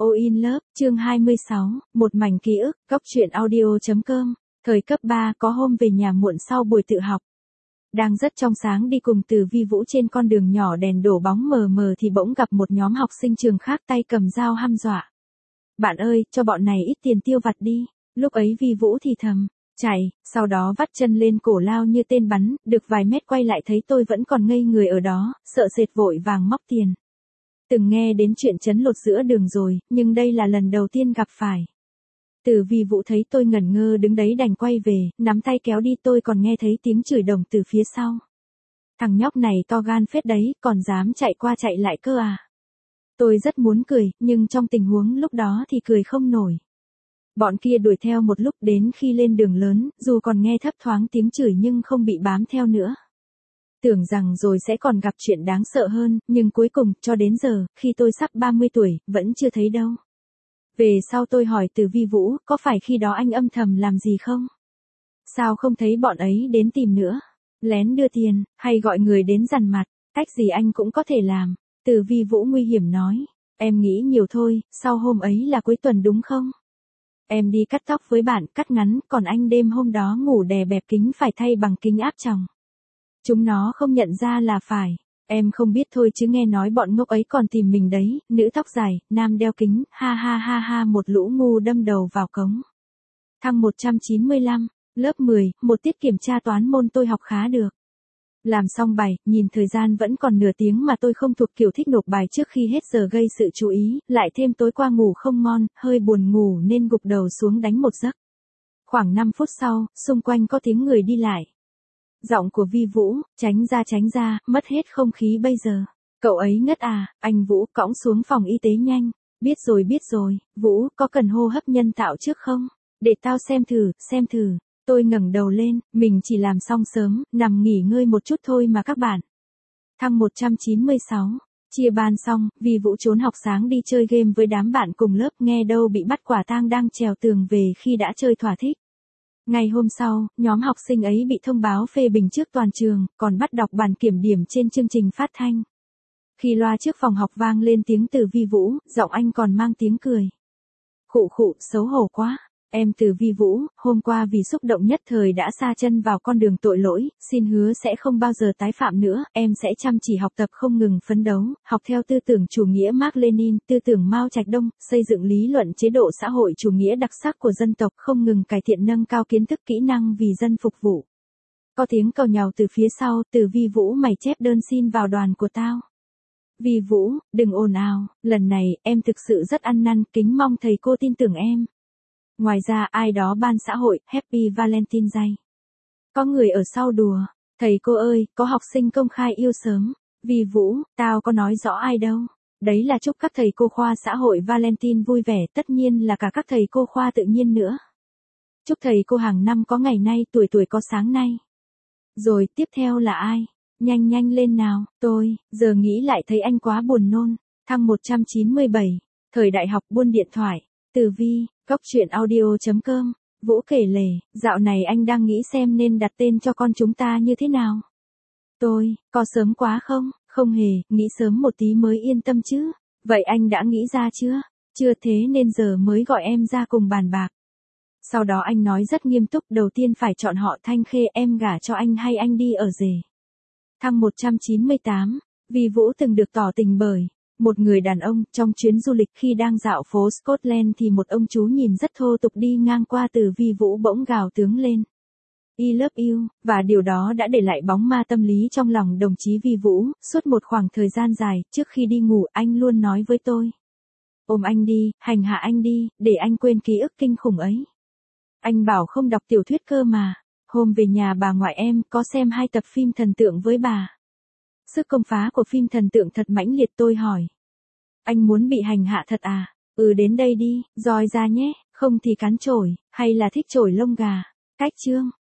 All in Love, chương 26, một mảnh ký ức, góc truyện audio.com. Thời cấp 3 có hôm về nhà muộn sau buổi tự học. Đang rất trong sáng đi cùng Từ Vi Vũ trên con đường nhỏ đèn đổ bóng mờ mờ thì bỗng gặp một nhóm học sinh trường khác tay cầm dao hăm dọa. Bạn ơi, cho bọn này ít tiền tiêu vặt đi. Lúc ấy Vi Vũ thì thầm, chạy, sau đó vắt chân lên cổ lao như tên bắn, được vài mét quay lại thấy tôi vẫn còn ngây người ở đó, sợ sệt vội vàng móc tiền. Từng nghe đến chuyện trấn lột giữa đường rồi, nhưng đây là lần đầu tiên gặp phải. Từ Vi Vũ thấy tôi ngẩn ngơ đứng đấy đành quay về, nắm tay kéo đi, tôi còn nghe thấy tiếng chửi đồng từ phía sau. Thằng nhóc này to gan phết đấy, còn dám chạy qua chạy lại cơ à. Tôi rất muốn cười, nhưng trong tình huống lúc đó thì cười không nổi. Bọn kia đuổi theo một lúc, đến khi lên đường lớn, dù còn nghe thấp thoáng tiếng chửi nhưng không bị bám theo nữa. Tưởng rằng rồi sẽ còn gặp chuyện đáng sợ hơn, nhưng cuối cùng, cho đến giờ, khi tôi sắp 30 tuổi, vẫn chưa thấy đâu. Về sau tôi hỏi Từ Vi Vũ, có phải khi đó anh âm thầm làm gì không? Sao không thấy bọn ấy đến tìm nữa? Lén đưa tiền, hay gọi người đến dằn mặt, cách gì anh cũng có thể làm. Từ Vi Vũ nguy hiểm nói, em nghĩ nhiều thôi, sau hôm ấy là cuối tuần đúng không? Em đi cắt tóc với bạn, cắt ngắn, còn anh đêm hôm đó ngủ đè bẹp kính phải thay bằng kính áp tròng. Chúng nó không nhận ra là phải. Em không biết thôi chứ nghe nói bọn ngốc ấy còn tìm mình đấy, nữ tóc dài, nam đeo kính, ha ha ha ha, một lũ ngu đâm đầu vào cống. Thăng 195, lớp 10, một tiết kiểm tra toán môn tôi học khá được. Làm xong bài, nhìn thời gian vẫn còn nửa tiếng mà tôi không thuộc kiểu thích nộp bài trước khi hết giờ gây sự chú ý, lại thêm tối qua ngủ không ngon, hơi buồn ngủ nên gục đầu xuống đánh một giấc. Khoảng 5 phút sau, xung quanh có tiếng người đi lại. Giọng của Vi Vũ, tránh ra, mất hết không khí bây giờ. Cậu ấy ngất à, anh Vũ cõng xuống phòng y tế nhanh. Biết rồi, Vũ, có cần hô hấp nhân tạo trước không? Để tao xem thử. Tôi ngẩng đầu lên, mình chỉ làm xong sớm, nằm nghỉ ngơi một chút thôi mà các bạn. Thăng 196, chia ban xong, Vi Vũ trốn học sáng đi chơi game với đám bạn cùng lớp, nghe đâu bị bắt quả tang đang trèo tường về khi đã chơi thỏa thích. Ngày hôm sau, nhóm học sinh ấy bị thông báo phê bình trước toàn trường, còn bắt đọc bản kiểm điểm trên chương trình phát thanh. Khi loa trước phòng học vang lên tiếng Từ Vi Vũ, giọng anh còn mang tiếng cười. Khụ, xấu hổ quá. Em Từ Vi Vũ, hôm qua vì xúc động nhất thời đã sa chân vào con đường tội lỗi, xin hứa sẽ không bao giờ tái phạm nữa, em sẽ chăm chỉ học tập không ngừng phấn đấu, học theo tư tưởng chủ nghĩa Mác Lênin, tư tưởng Mao Trạch Đông, xây dựng lý luận chế độ xã hội chủ nghĩa đặc sắc của dân tộc, không ngừng cải thiện nâng cao kiến thức kỹ năng vì dân phục vụ. Có tiếng càu nhàu từ phía sau, Từ Vi Vũ mày chép đơn xin vào đoàn của tao. Vi Vũ, đừng ồn ào, lần này em thực sự rất ăn năn, kính mong thầy cô tin tưởng em. Ngoài ra ai đó ban xã hội, Happy Valentine Day. Có người ở sau đùa, thầy cô ơi, có học sinh công khai yêu sớm. Vi Vũ, tao có nói rõ ai đâu. Đấy là chúc các thầy cô khoa xã hội Valentine vui vẻ, tất nhiên là cả các thầy cô khoa tự nhiên nữa. Chúc thầy cô hàng năm có ngày nay, tuổi tuổi có sáng nay. Rồi tiếp theo là ai? Nhanh lên nào, tôi, giờ nghĩ lại thấy anh quá buồn nôn. Thăng 197, thời đại học buôn điện thoại, Từ Vi, góc truyện audio.com. Vũ kể lể, dạo này anh đang nghĩ xem nên đặt tên cho con chúng ta như thế nào. Tôi, có sớm quá không? Không hề, nghĩ sớm một tí mới yên tâm chứ. Vậy anh đã nghĩ ra chưa? Chưa, thế nên giờ mới gọi em ra cùng bàn bạc. Sau đó anh nói rất nghiêm túc, đầu tiên phải chọn họ Thanh Khê, em gả cho anh hay anh đi ở rể. Thăng 198, Vi Vũ từng được tỏ tình bởi một người đàn ông. Trong chuyến du lịch khi đang dạo phố Scotland thì một ông chú nhìn rất thô tục đi ngang qua, Từ Vi Vũ bỗng gào tướng lên. I love you, và điều đó đã để lại bóng ma tâm lý trong lòng đồng chí Vi Vũ. Suốt một khoảng thời gian dài, trước khi đi ngủ anh luôn nói với tôi. Ôm anh đi, hành hạ anh đi, để anh quên ký ức kinh khủng ấy. Anh bảo không đọc tiểu thuyết cơ mà. Hôm về nhà bà ngoại em có xem 2 tập phim thần tượng với bà. Sức công phá của phim thần tượng thật mãnh liệt, tôi hỏi. Anh muốn bị hành hạ thật à? Đến đây đi, roi ra nhé, không thì cắn chổi, hay là thích chổi lông gà. Cách chương.